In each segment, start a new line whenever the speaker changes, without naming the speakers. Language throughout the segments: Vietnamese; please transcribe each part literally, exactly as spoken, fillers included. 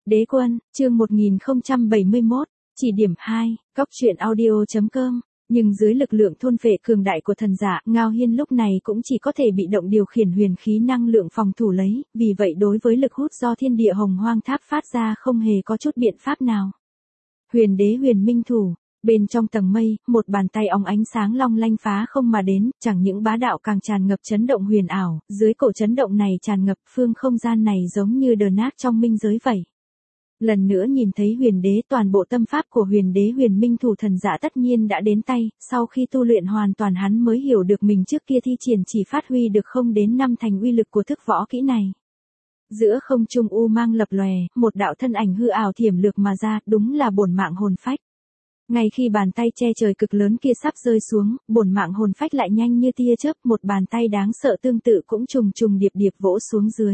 Đế quân, chương một nghìn không trăm bảy mươi mốt, chỉ điểm hai, cóc truyện audio chấm com. Nhưng dưới lực lượng thôn phệ cường đại của thần giả, Ngao Hiên lúc này cũng chỉ có thể bị động điều khiển huyền khí năng lượng phòng thủ lấy, vì vậy đối với lực hút do thiên địa hồng hoang tháp phát ra không hề có chút biện pháp nào. Huyền đế huyền minh thủ, bên trong tầng mây, một bàn tay óng ánh sáng long lanh phá không mà đến, chẳng những bá đạo càng tràn ngập chấn động huyền ảo, dưới cổ chấn động này tràn ngập phương không gian này giống như đờ nát trong minh giới vậy. Lần nữa nhìn thấy huyền đế, toàn bộ tâm pháp của huyền đế huyền minh thủ thần giả tất nhiên đã đến tay, sau khi tu luyện hoàn toàn hắn mới hiểu được mình trước kia thi triển chỉ phát huy được không đến năm thành uy lực của thức võ kỹ này. Giữa không trung u mang lập lòe, một đạo thân ảnh hư ảo thiểm lược mà ra, đúng là bổn mạng hồn phách. Ngay khi bàn tay che trời cực lớn kia sắp rơi xuống, bổn mạng hồn phách lại nhanh như tia chớp, một bàn tay đáng sợ tương tự cũng trùng trùng điệp điệp vỗ xuống dưới.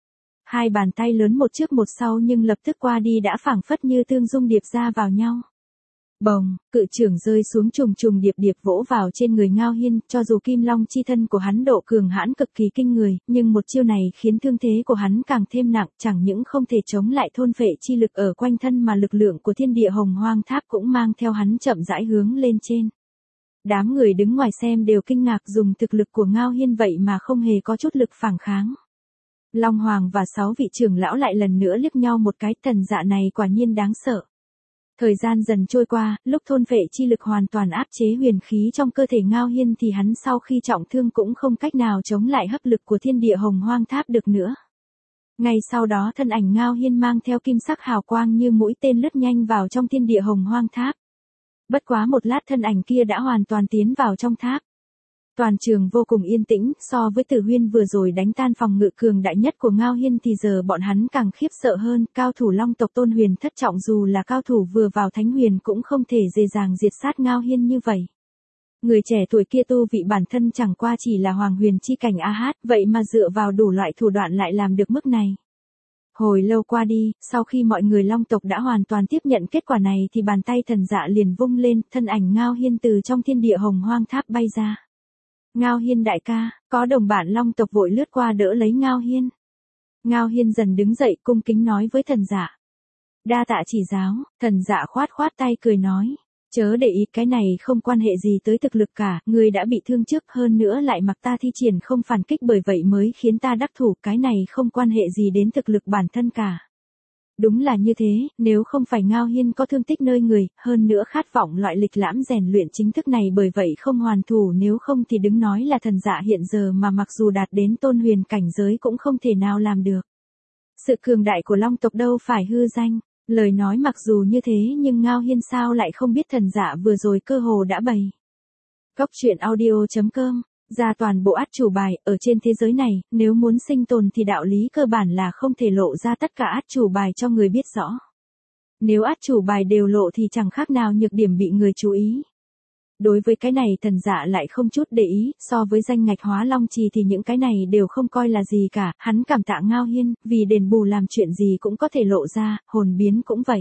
Hai bàn tay lớn một trước một sau nhưng lập tức qua đi đã phảng phất như tương dung điệp ra vào nhau. Bồng, cự trưởng rơi xuống trùng trùng điệp điệp vỗ vào trên người Ngao Hiên, cho dù kim long chi thân của hắn độ cường hãn cực kỳ kinh người, nhưng một chiêu này khiến thương thế của hắn càng thêm nặng, chẳng những không thể chống lại thôn phệ chi lực ở quanh thân mà lực lượng của thiên địa hồng hoang tháp cũng mang theo hắn chậm rãi hướng lên trên. Đám người đứng ngoài xem đều kinh ngạc dùng thực lực của Ngao Hiên vậy mà không hề có chút lực phản kháng. Long Hoàng và sáu vị trưởng lão lại lần nữa liếc nhau một cái, thần dạ này quả nhiên đáng sợ. Thời gian dần trôi qua, lúc thôn phệ chi lực hoàn toàn áp chế huyền khí trong cơ thể Ngao Hiên thì hắn sau khi trọng thương cũng không cách nào chống lại hấp lực của thiên địa hồng hoang tháp được nữa. Ngay sau đó thân ảnh Ngao Hiên mang theo kim sắc hào quang như mũi tên lướt nhanh vào trong thiên địa hồng hoang tháp. Bất quá một lát thân ảnh kia đã hoàn toàn tiến vào trong tháp. Toàn trường vô cùng yên tĩnh, so với Tử Huyên vừa rồi đánh tan phòng ngự cường đại nhất của Ngao Hiên thì giờ bọn hắn càng khiếp sợ hơn, cao thủ Long tộc Tôn Huyền thất trọng dù là cao thủ vừa vào Thánh Huyền cũng không thể dễ dàng diệt sát Ngao Hiên như vậy. Người trẻ tuổi kia tu vị bản thân chẳng qua chỉ là Hoàng Huyền chi cảnh A Hát, vậy mà dựa vào đủ loại thủ đoạn lại làm được mức này. Hồi lâu qua đi, sau khi mọi người Long tộc đã hoàn toàn tiếp nhận kết quả này thì bàn tay thần dạ liền vung lên, thân ảnh Ngao Hiên từ trong thiên địa hồng hoang tháp bay ra. Ngao Hiên đại ca, có đồng bạn Long tộc vội lướt qua đỡ lấy Ngao Hiên. Ngao Hiên dần đứng dậy cung kính nói với thần dạ. Đa tạ chỉ giáo, thần dạ khoát khoát tay cười nói. Chớ để ý, cái này không quan hệ gì tới thực lực cả, người đã bị thương trước hơn nữa lại mặc ta thi triển không phản kích bởi vậy mới khiến ta đắc thủ, cái này không quan hệ gì đến thực lực bản thân cả. Đúng là như thế, nếu không phải Ngao Hiên có thương tích nơi người, hơn nữa khát vọng loại lịch lãm rèn luyện chính thức này bởi vậy không hoàn thủ, nếu không thì đứng nói là thần dạ hiện giờ mà mặc dù đạt đến Tôn Huyền cảnh giới cũng không thể nào làm được. Sự cường đại của Long tộc đâu phải hư danh, lời nói mặc dù như thế nhưng Ngao Hiên sao lại không biết thần dạ vừa rồi cơ hồ đã bày. Cóc truyện audio chấm com. Ra toàn bộ át chủ bài, ở trên thế giới này, nếu muốn sinh tồn thì đạo lý cơ bản là không thể lộ ra tất cả át chủ bài cho người biết rõ. Nếu át chủ bài đều lộ thì chẳng khác nào nhược điểm bị người chú ý. Đối với cái này thần dạ lại không chút để ý, so với danh ngạch hóa long trì thì những cái này đều không coi là gì cả, hắn cảm tạ Ngao Hiên, vì đền bù làm chuyện gì cũng có thể lộ ra, hồn biến cũng vậy.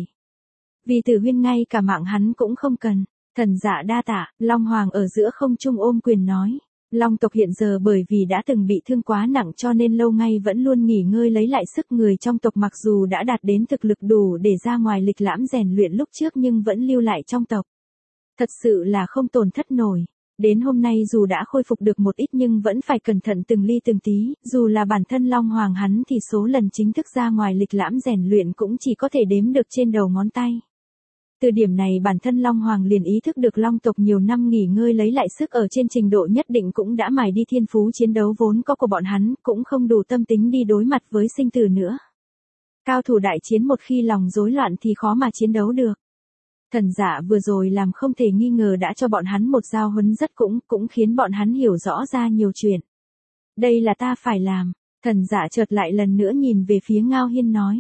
Vì Tử Huyên ngay cả mạng hắn cũng không cần, thần dạ đa tạ, Long Hoàng ở giữa không trung ôm quyền nói. Long tộc hiện giờ bởi vì đã từng bị thương quá nặng cho nên lâu ngay vẫn luôn nghỉ ngơi lấy lại sức, người trong tộc mặc dù đã đạt đến thực lực đủ để ra ngoài lịch lãm rèn luyện lúc trước nhưng vẫn lưu lại trong tộc. Thật sự là không tổn thất nổi. Đến hôm nay dù đã khôi phục được một ít nhưng vẫn phải cẩn thận từng ly từng tí, dù là bản thân Long Hoàng hắn thì số lần chính thức ra ngoài lịch lãm rèn luyện cũng chỉ có thể đếm được trên đầu ngón tay. Từ điểm này bản thân Long Hoàng liền ý thức được Long tộc nhiều năm nghỉ ngơi lấy lại sức ở trên trình độ nhất định cũng đã mài đi thiên phú chiến đấu vốn có của bọn hắn, cũng không đủ tâm tính đi đối mặt với sinh tử nữa. Cao thủ đại chiến một khi lòng rối loạn thì khó mà chiến đấu được. Thần dạ vừa rồi làm không thể nghi ngờ đã cho bọn hắn một giao huấn rất cũng, cũng khiến bọn hắn hiểu rõ ra nhiều chuyện. Đây là ta phải làm, thần dạ chợt lại lần nữa nhìn về phía Ngao Hiên nói.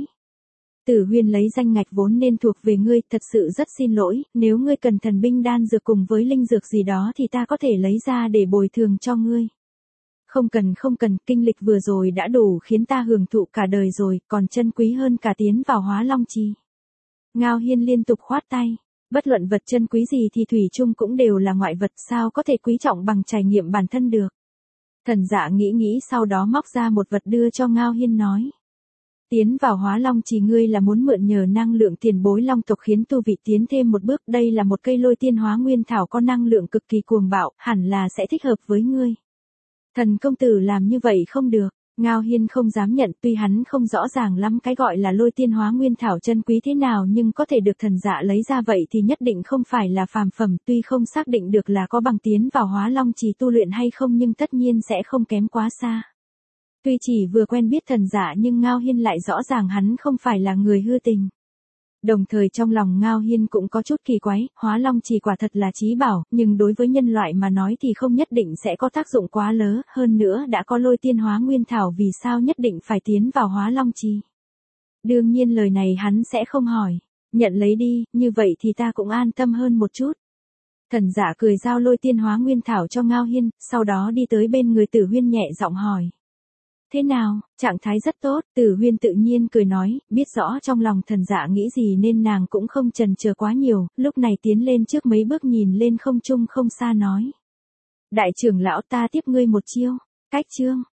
Tử Huyên lấy danh ngạch vốn nên thuộc về ngươi, thật sự rất xin lỗi, nếu ngươi cần thần binh đan dược cùng với linh dược gì đó thì ta có thể lấy ra để bồi thường cho ngươi. Không cần không cần, kinh lịch vừa rồi đã đủ khiến ta hưởng thụ cả đời rồi, còn chân quý hơn cả tiến vào hóa long trì. Ngao Hiên liên tục khoát tay, bất luận vật chân quý gì thì thủy chung cũng đều là ngoại vật, sao có thể quý trọng bằng trải nghiệm bản thân được. Thần dạ nghĩ nghĩ sau đó móc ra một vật đưa cho Ngao Hiên nói. Tiến vào Hóa Long Trì ngươi là muốn mượn nhờ năng lượng tiền bối long tộc khiến tu vị tiến thêm một bước, đây là một cây lôi tiên hóa nguyên thảo có năng lượng cực kỳ cuồng bạo, hẳn là sẽ thích hợp với ngươi. Thần công tử làm như vậy không được, Ngao Hiên không dám nhận, tuy hắn không rõ ràng lắm cái gọi là lôi tiên hóa nguyên thảo chân quý thế nào nhưng có thể được thần dạ lấy ra vậy thì nhất định không phải là phàm phẩm, tuy không xác định được là có bằng tiến vào Hóa Long Trì tu luyện hay không nhưng tất nhiên sẽ không kém quá xa. Tuy chỉ vừa quen biết thần dạ nhưng Ngao Hiên lại rõ ràng hắn không phải là người hư tình. Đồng thời trong lòng Ngao Hiên cũng có chút kỳ quái, Hóa Long Trì quả thật là chí bảo, nhưng đối với nhân loại mà nói thì không nhất định sẽ có tác dụng quá lớn, hơn nữa đã có lôi tiên hóa nguyên thảo vì sao nhất định phải tiến vào Hóa Long Trì. Đương nhiên lời này hắn sẽ không hỏi, nhận lấy đi, như vậy thì ta cũng an tâm hơn một chút. Thần giả cười giao lôi tiên hóa nguyên thảo cho Ngao Hiên, sau đó đi tới bên người Tử Huyên nhẹ giọng hỏi. Thế nào, trạng thái rất tốt, Tử Huyên tự nhiên cười nói, biết rõ trong lòng thần dạ nghĩ gì nên nàng cũng không chần chờ quá nhiều, lúc này tiến lên trước mấy bước nhìn lên không trung không xa nói. Đại trưởng lão ta tiếp ngươi một chiêu, cách chương.